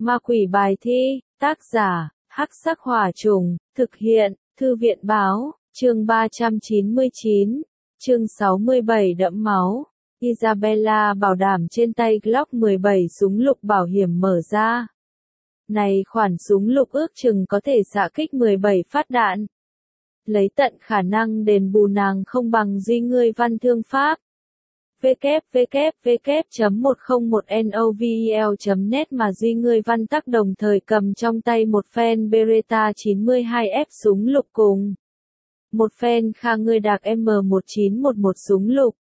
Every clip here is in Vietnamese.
Ma quỷ bài thi, tác giả, Hắc Sắc Hỏa Trùng, thực hiện, Thư viện báo, chương 399, chương 67 đẫm máu. Isabella bảo đảm trên tay Glock 17 súng lục bảo hiểm mở ra. Này khoản súng lục ước chừng có thể xạ kích 17 phát đạn. Lấy tận khả năng đền bù nàng không bằng duy ngươi văn thương pháp. www.101novel.net mà duy ngươi văn tắc đồng thời cầm trong tay một phen Beretta 92F súng lục cùng một phen Kha ngươi đạc M1911 súng lục.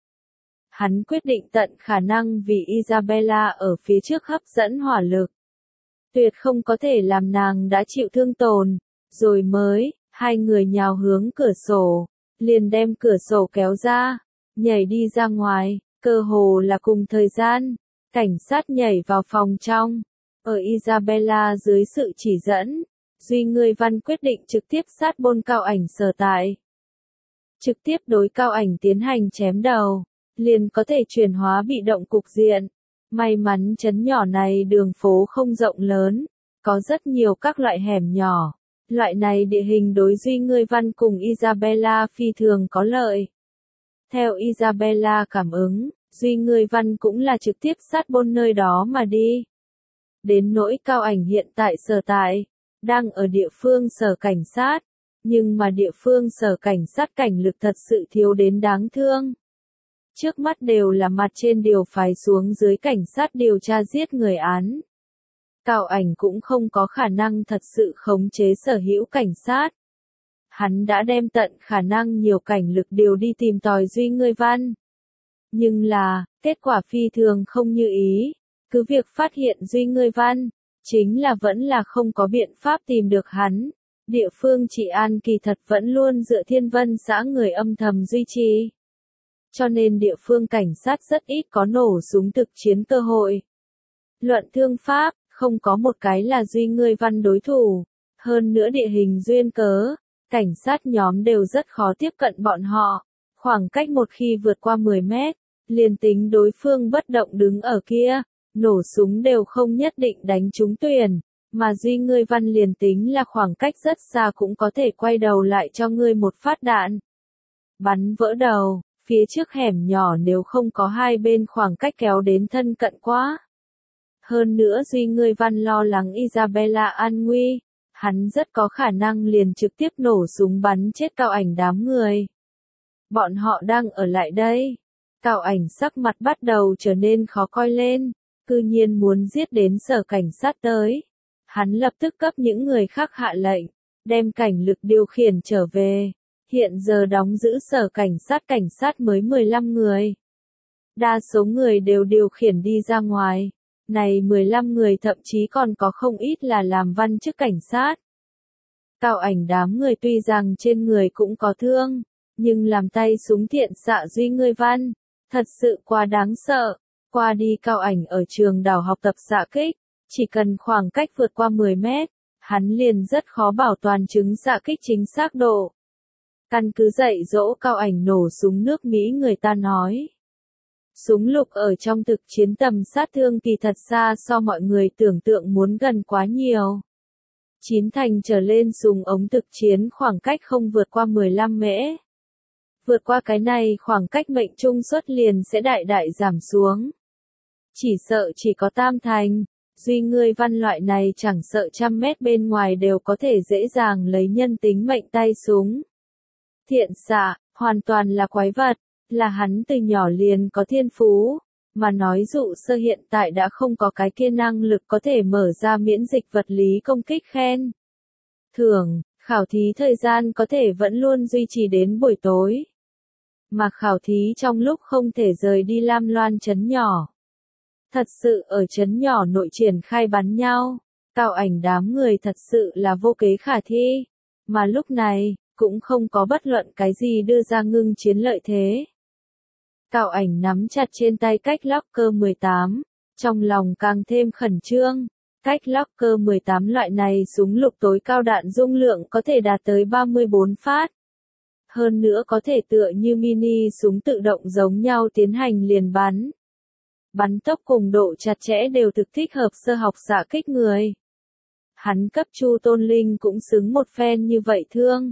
Hắn quyết định tận khả năng vì Isabella ở phía trước hấp dẫn hỏa lực. Tuyệt không có thể làm nàng đã chịu thương tổn, rồi mới, hai người nhào hướng cửa sổ, liền đem cửa sổ kéo ra, nhảy đi ra ngoài, cơ hồ là cùng thời gian, cảnh sát nhảy vào phòng trong. Ở Isabella dưới sự chỉ dẫn, Duy Ngươi Văn quyết định trực tiếp sát bôn Cao Ảnh sở tại. Trực tiếp đối Cao Ảnh tiến hành chém đầu, liền có thể chuyển hóa bị động cục diện. May mắn trấn nhỏ này đường phố không rộng lớn, có rất nhiều các loại hẻm nhỏ. Loại này địa hình đối Duy Ngươi Văn cùng Isabella phi thường có lợi. Theo Isabella cảm ứng, Duy Ngươi Văn cũng là trực tiếp sát bôn nơi đó mà đi. Đến nỗi Cao Ảnh hiện tại sở tại, đang ở địa phương sở cảnh sát, nhưng mà địa phương sở cảnh sát cảnh lực thật sự thiếu đến đáng thương. Trước mắt đều là mặt trên điều phái xuống dưới cảnh sát điều tra giết người án. Cao Ảnh cũng không có khả năng thật sự khống chế sở hữu cảnh sát. Hắn đã đem tận khả năng nhiều cảnh lực điều đi tìm tòi Duy Ngươi Văn. Nhưng là, kết quả phi thường không như ý. Cứ việc phát hiện Duy Ngươi Văn, chính là vẫn là không có biện pháp tìm được hắn. Địa phương trị an kỳ thật vẫn luôn dựa Thiên Vân xã người âm thầm duy trì. Cho nên địa phương cảnh sát rất ít có nổ súng thực chiến cơ hội. Luận thương pháp, không có một cái là Duy Ngươi Văn đối thủ. Hơn nữa địa hình duyên cớ, cảnh sát nhóm đều rất khó tiếp cận bọn họ. Khoảng cách một khi vượt qua 10 mét, liền tính đối phương bất động đứng ở kia, nổ súng đều không nhất định đánh trúng tuyển. Mà Duy Ngươi Văn liền tính là khoảng cách rất xa cũng có thể quay đầu lại cho ngươi một phát đạn. Bắn vỡ đầu, phía trước hẻm nhỏ nếu không có hai bên khoảng cách kéo đến thân cận quá. Hơn nữa Duy Ngươi Văn lo lắng Isabella an nguy, hắn rất có khả năng liền trực tiếp nổ súng bắn chết Cao Ảnh đám người. Bọn họ đang ở lại đây. Cao Ảnh sắc mặt bắt đầu trở nên khó coi lên, cư nhiên muốn giết đến sở cảnh sát tới. Hắn lập tức cấp những người khác hạ lệnh, đem cảnh lực điều khiển trở về. Hiện giờ đóng giữ sở cảnh sát mới 15 người. Đa số người đều điều khiển đi ra ngoài. Này 15 người thậm chí còn có không ít là làm văn chức cảnh sát. Cao Ảnh đám người tuy rằng trên người cũng có thương, nhưng làm tay súng thiện xạ Duy Ngươi Văn, thật sự quá đáng sợ. Qua đi Cao Ảnh ở trường đảo học tập xạ kích, chỉ cần khoảng cách vượt qua 10 mét, hắn liền rất khó bảo toàn chứng xạ kích chính xác độ. Căn cứ dạy dỗ Cao Ảnh nổ súng nước Mỹ người ta nói. Súng lục ở trong thực chiến tầm sát thương kỳ thật xa so mọi người tưởng tượng muốn gần quá nhiều. 9 thành trở lên súng ống thực chiến khoảng cách không vượt qua 15 mễ. Vượt qua cái này khoảng cách mệnh trung suất liền sẽ đại đại giảm xuống. Chỉ sợ chỉ có tam thành, Duy Ngươi Văn loại này chẳng sợ trăm mét bên ngoài đều có thể dễ dàng lấy nhân tính mệnh tay súng. Thiện xạ, hoàn toàn là quái vật, là hắn từ nhỏ liền có thiên phú, mà nói dụ sơ hiện tại đã không có cái kia năng lực có thể mở ra miễn dịch vật lý công kích khen. Thưởng, khảo thí thời gian có thể vẫn luôn duy trì đến buổi tối. Mà khảo thí trong lúc không thể rời đi Lam Loan trấn nhỏ. Thật sự ở trấn nhỏ nội triển khai bắn nhau, Cao Ảnh đám người thật sự là vô kế khả thi. Mà lúc này, cũng không có bất luận cái gì đưa ra ngưng chiến lợi thế. Cao Ảnh nắm chặt trên tay cách Locker 18, trong lòng càng thêm khẩn trương. Cách Locker 18 loại này súng lục tối cao đạn dung lượng có thể đạt tới 34 phát. Hơn nữa có thể tựa như mini súng tự động giống nhau tiến hành liền bắn. bắn tốc cùng độ chặt chẽ đều thực thích hợp sơ học xạ kích người. Hắn cấp Chu Tôn Linh cũng xứng một phen như vậy thương.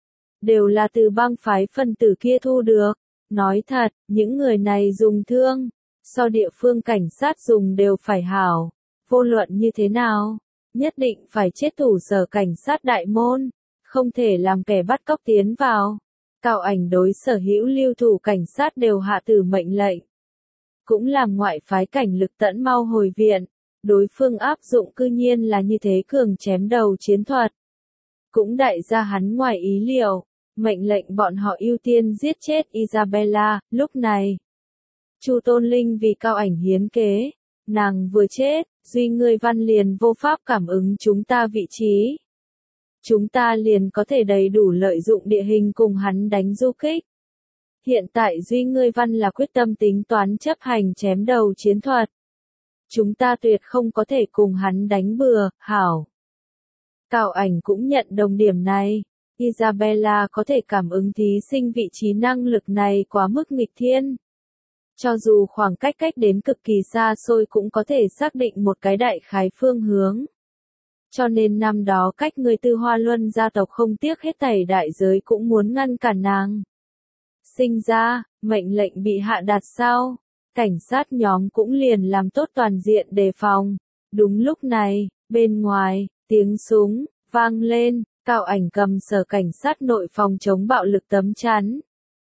Đều là từ bang phái phần tử kia thu được. Nói thật, những người này dùng thương, so địa phương cảnh sát dùng đều phải hảo. Vô luận như thế nào, nhất định phải chết thủ sở cảnh sát đại môn, không thể làm kẻ bắt cóc tiến vào. Cao Ảnh đối sở hữu lưu thủ cảnh sát đều hạ tử mệnh lệnh. Cũng làm ngoại phái cảnh lực tẫn mau hồi viện, đối phương áp dụng cư nhiên là như thế cường chém đầu chiến thuật. Cũng đại ra hắn ngoài ý liệu, mệnh lệnh bọn họ ưu tiên giết chết Isabella, lúc này. Chu Tôn Linh vì Cao Ảnh hiến kế, nàng vừa chết, Duy Ngươi Văn liền vô pháp cảm ứng chúng ta vị trí. Chúng ta liền có thể đầy đủ lợi dụng địa hình cùng hắn đánh du kích. Hiện tại Duy Ngươi Văn là quyết tâm tính toán chấp hành chém đầu chiến thuật. Chúng ta tuyệt không có thể cùng hắn đánh bừa, hảo. Cao Ảnh cũng nhận đồng điểm này. Isabella có thể cảm ứng thí sinh vị trí năng lực này quá mức nghịch thiên. Cho dù khoảng cách đến cực kỳ xa xôi cũng có thể xác định một cái đại khái phương hướng. Cho nên năm đó cách người Tư Hoa Luân gia tộc không tiếc hết thảy đại giới cũng muốn ngăn cản nàng. Sinh ra, mệnh lệnh bị hạ đạt sau, cảnh sát nhóm cũng liền làm tốt toàn diện đề phòng. Đúng lúc này, bên ngoài, tiếng súng vang lên, Cao Ảnh cầm sở cảnh sát nội phòng chống bạo lực tấm chắn.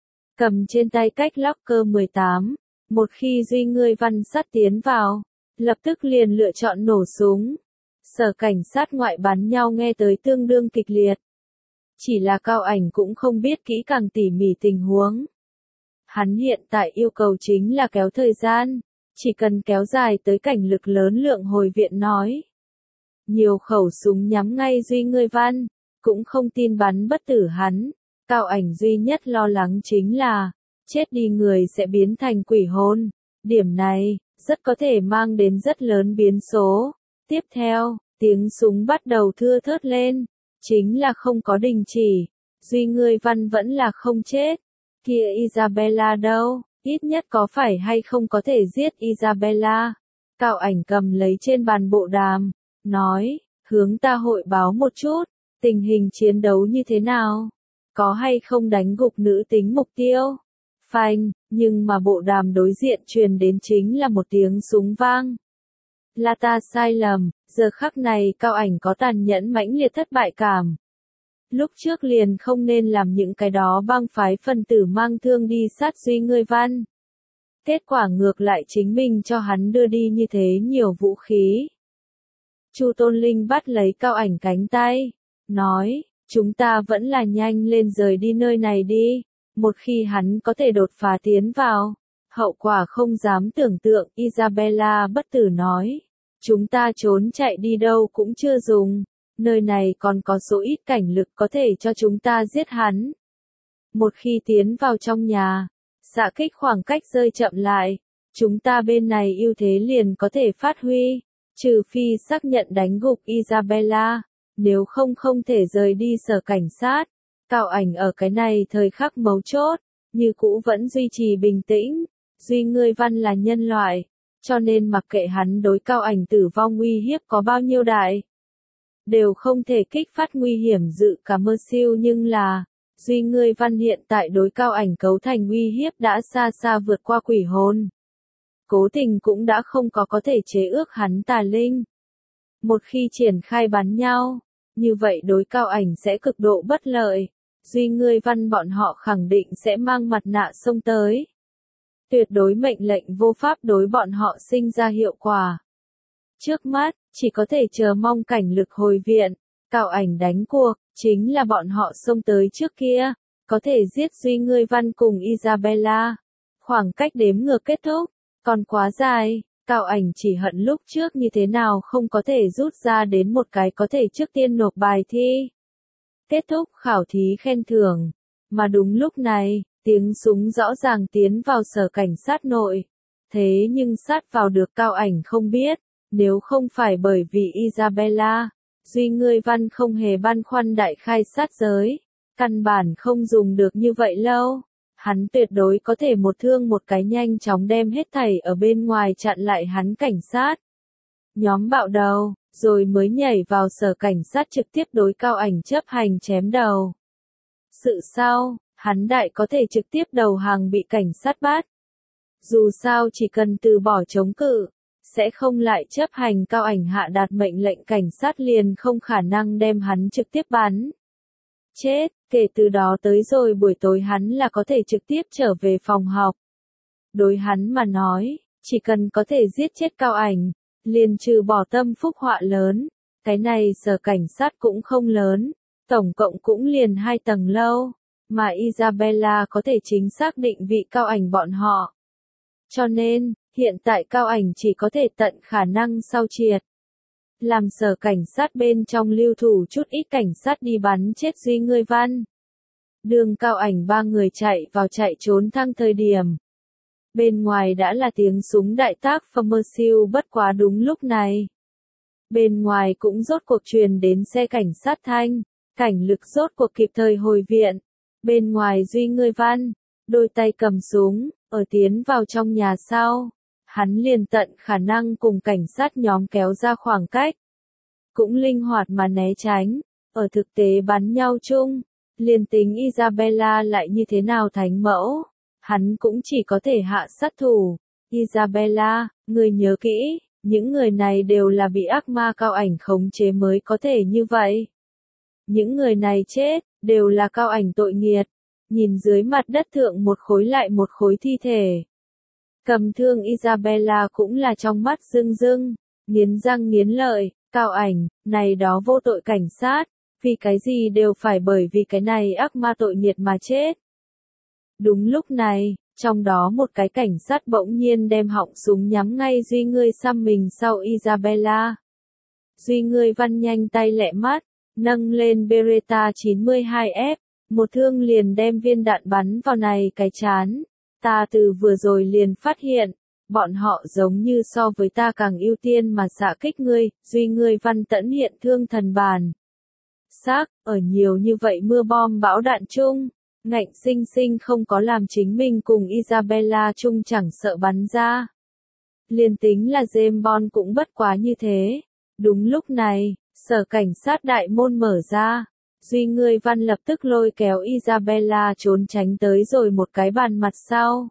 Cầm trên tay cách locker 18, một khi Duy Ngươi Văn sát tiến vào, lập tức liền lựa chọn nổ súng. Sở cảnh sát ngoại bắn nhau nghe tới tương đương kịch liệt. Chỉ là Cao Ảnh cũng không biết kỹ càng tỉ mỉ tình huống. Hắn hiện tại yêu cầu chính là kéo thời gian, chỉ cần kéo dài tới cảnh lực lớn lượng hồi viện nói. Nhiều khẩu súng nhắm ngay Duy Ngươi Văn, cũng không tin bắn bất tử hắn. Cao Ảnh duy nhất lo lắng chính là, chết đi người sẽ biến thành quỷ hồn. Điểm này, rất có thể mang đến rất lớn biến số. Tiếp theo, tiếng súng bắt đầu thưa thớt lên, chính là không có đình chỉ. Duy Ngươi Văn vẫn là không chết. Kia Isabella đâu, ít nhất có phải hay không có thể giết Isabella. Cao Ảnh cầm lấy trên bàn bộ đàm, nói, hướng ta hội báo một chút, tình hình chiến đấu như thế nào? Có hay không đánh gục nữ tính mục tiêu? Phanh, nhưng mà bộ đàm đối diện truyền đến chính là một tiếng súng vang. Là ta sai lầm, giờ khắc này Cao Ảnh có tàn nhẫn mãnh liệt thất bại cảm. Lúc trước liền không nên làm những cái đó bang phái phần tử mang thương đi sát Duy Ngươi Văn. Kết quả ngược lại chính mình cho hắn đưa đi như thế nhiều vũ khí. Chu Tôn Linh bắt lấy Cao Ảnh cánh tay, nói, chúng ta vẫn là nhanh lên rời đi nơi này đi, một khi hắn có thể đột phá tiến vào, hậu quả không dám tưởng tượng. Isabella bất tử nói, chúng ta trốn chạy đi đâu cũng chưa dùng, nơi này còn có số ít cảnh lực có thể cho chúng ta giết hắn. Một khi tiến vào trong nhà, xạ kích khoảng cách rơi chậm lại, chúng ta bên này ưu thế liền có thể phát huy, trừ phi xác nhận đánh gục Isabella, nếu không không thể rời đi sở cảnh sát. Cao Ảnh ở cái này thời khắc mấu chốt, như cũ vẫn duy trì bình tĩnh. Duy Ngươi Văn là nhân loại, cho nên mặc kệ hắn đối Cao Ảnh tử vong uy hiếp có bao nhiêu đại, đều không thể kích phát nguy hiểm dự cả mơ siêu, nhưng là, Duy Ngươi Văn hiện tại đối Cao Ảnh cấu thành uy hiếp đã xa xa vượt qua quỷ hồn. Cố Tình cũng đã không có thể chế ước hắn tà linh. Một khi triển khai bắn nhau, như vậy đối Cao Ảnh sẽ cực độ bất lợi. Duy Ngươi Văn bọn họ khẳng định sẽ mang mặt nạ xông tới. Tuyệt đối mệnh lệnh vô pháp đối bọn họ sinh ra hiệu quả. Trước mắt, chỉ có thể chờ mong cảnh lực hồi viện. Cao Ảnh đánh cuộc, chính là bọn họ xông tới trước kia, có thể giết Duy Ngươi Văn cùng Isabella. Khoảng cách đếm ngược kết thúc, còn quá dài. Cao Ảnh chỉ hận lúc trước như thế nào không có thể rút ra đến một cái có thể trước tiên nộp bài thi. Kết thúc khảo thí khen thưởng. Mà đúng lúc này, tiếng súng rõ ràng tiến vào sở cảnh sát nội. Thế nhưng sát vào được Cao Ảnh không biết, nếu không phải bởi vì Isabella, Duy Ngươi Văn không hề băn khoăn đại khai sát giới, căn bản không dùng được như vậy lâu. Hắn tuyệt đối có thể một thương một cái nhanh chóng đem hết thảy ở bên ngoài chặn lại hắn cảnh sát. Nhóm bạo đầu, rồi mới nhảy vào sở cảnh sát trực tiếp đối Cao Ảnh chấp hành chém đầu. Sự sau, hắn đại có thể trực tiếp đầu hàng bị cảnh sát bắt. Dù sao chỉ cần từ bỏ chống cự, sẽ không lại chấp hành Cao Ảnh hạ đạt mệnh lệnh, cảnh sát liền không khả năng đem hắn trực tiếp bắn chết. Kể từ đó tới rồi buổi tối hắn là có thể trực tiếp trở về phòng học. Đối hắn mà nói, chỉ cần có thể giết chết Cao Ảnh, liền trừ bỏ tâm phúc họa lớn. Cái này sở cảnh sát cũng không lớn, tổng cộng cũng liền 2 tầng lâu, mà Isabella có thể chính xác định vị Cao Ảnh bọn họ. Cho nên, hiện tại Cao Ảnh chỉ có thể tận khả năng sau triệt. Làm sở cảnh sát bên trong lưu thủ chút ít cảnh sát đi bắn chết Duy Ngươi Văn. Đường Cao Ảnh 3 người chạy vào chạy trốn thăng thời điểm. Bên ngoài đã là tiếng súng đại tác Pharmersill, bất quá đúng lúc này. Bên ngoài cũng rốt cuộc truyền đến xe cảnh sát thanh, cảnh lực rốt cuộc kịp thời hồi viện. Bên ngoài Duy Ngươi Văn, đôi tay cầm súng, ở tiến vào trong nhà sau. Hắn liền tận khả năng cùng cảnh sát nhóm kéo ra khoảng cách. Cũng linh hoạt mà né tránh, ở thực tế bắn nhau chung. Liền tính Isabella lại như thế nào thánh mẫu, hắn cũng chỉ có thể hạ sát thủ. Isabella, người nhớ kỹ, những người này đều là bị ác ma Cao Ảnh khống chế mới có thể như vậy. Những người này chết, đều là Cao Ảnh tội nghiệt. Nhìn dưới mặt đất thượng một khối lại một khối thi thể. Cầm thương Isabella cũng là trong mắt rưng rưng, nghiến răng nghiến lợi, Cao Ảnh, này đó vô tội cảnh sát, vì cái gì đều phải bởi vì cái này ác ma tội nghiệt mà chết. Đúng lúc này, trong đó một cái cảnh sát bỗng nhiên đem họng súng nhắm ngay Duy Ngươi xăm mình sau Isabella. Duy Ngươi Văn nhanh tay lẹ mắt, nâng lên Beretta 92F, một thương liền đem viên đạn bắn vào này cái chán. Ta từ vừa rồi liền phát hiện, bọn họ giống như so với ta càng ưu tiên mà xạ kích ngươi. Duy Ngươi Văn tẫn hiện thương thần bàn. Xác, ở nhiều như vậy mưa bom bão đạn chung, ngạnh sinh sinh không có làm chính mình cùng Isabella chung chẳng sợ bắn ra. Liền tính là James Bond cũng bất quá như thế. Đúng lúc này, sở cảnh sát đại môn mở ra. Duy Ngươi Văn lập tức lôi kéo Isabella trốn tránh tới rồi một cái bàn mặt sau.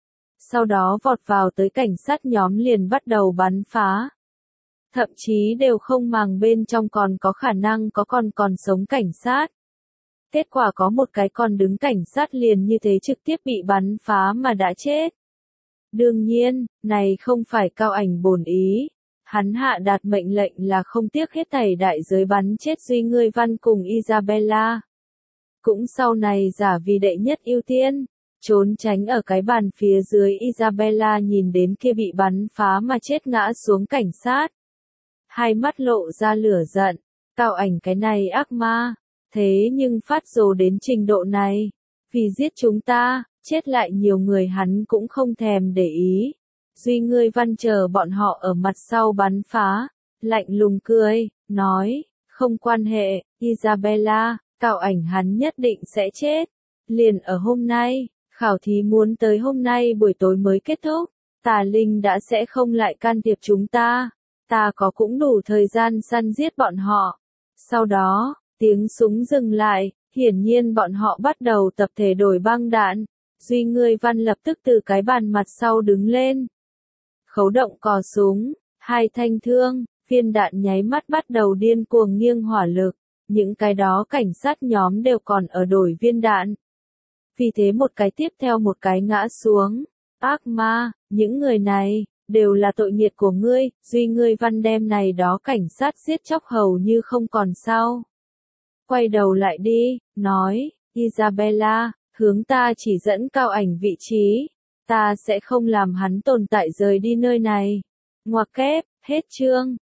Sau đó vọt vào tới cảnh sát nhóm liền bắt đầu bắn phá. Thậm chí đều không màng bên trong còn có khả năng có còn sống cảnh sát. Kết quả có một cái còn đứng cảnh sát liền như thế trực tiếp bị bắn phá mà đã chết. Đương nhiên, này không phải Cao Ảnh bổn ý. Hắn hạ đạt mệnh lệnh là không tiếc hết thảy đại giới bắn chết Duy Ngươi Văn cùng Isabella. Cũng sau này giả vì đệ nhất ưu tiên, trốn tránh ở cái bàn phía dưới. Isabella nhìn đến kia bị bắn phá mà chết ngã xuống cảnh sát. Hai mắt lộ ra lửa giận, Cao Ảnh cái này ác ma, thế nhưng phát rồ đến trình độ này, vì giết chúng ta, chết lại nhiều người hắn cũng không thèm để ý. Duy Ngươi Văn chờ bọn họ ở mặt sau bắn phá, lạnh lùng cười, nói, không quan hệ, Isabella, Cao Ảnh hắn nhất định sẽ chết. Liền ở hôm nay, khảo thí muốn tới hôm nay buổi tối mới kết thúc, tà linh đã sẽ không lại can thiệp chúng ta. Ta có cũng đủ thời gian săn giết bọn họ. Sau đó, tiếng súng dừng lại, hiển nhiên bọn họ bắt đầu tập thể đổi băng đạn. Duy Ngươi Văn lập tức từ cái bàn mặt sau đứng lên. Khấu động cò súng, 2 thanh thương, viên đạn nháy mắt bắt đầu điên cuồng nghiêng hỏa lực. Những cái đó cảnh sát nhóm đều còn ở đổi viên đạn. Vì thế một cái tiếp theo một cái ngã xuống. Ác ma, những người này đều là tội nghiệt của ngươi. Duy Ngươi Văn đem này đó cảnh sát giết chóc hầu như không còn sao. Quay đầu lại đi, nói, Isabella, hướng ta chỉ dẫn Cao Ảnh vị trí. Ta sẽ không làm hắn tồn tại rời đi nơi này. Ngoặc kép, hết chương.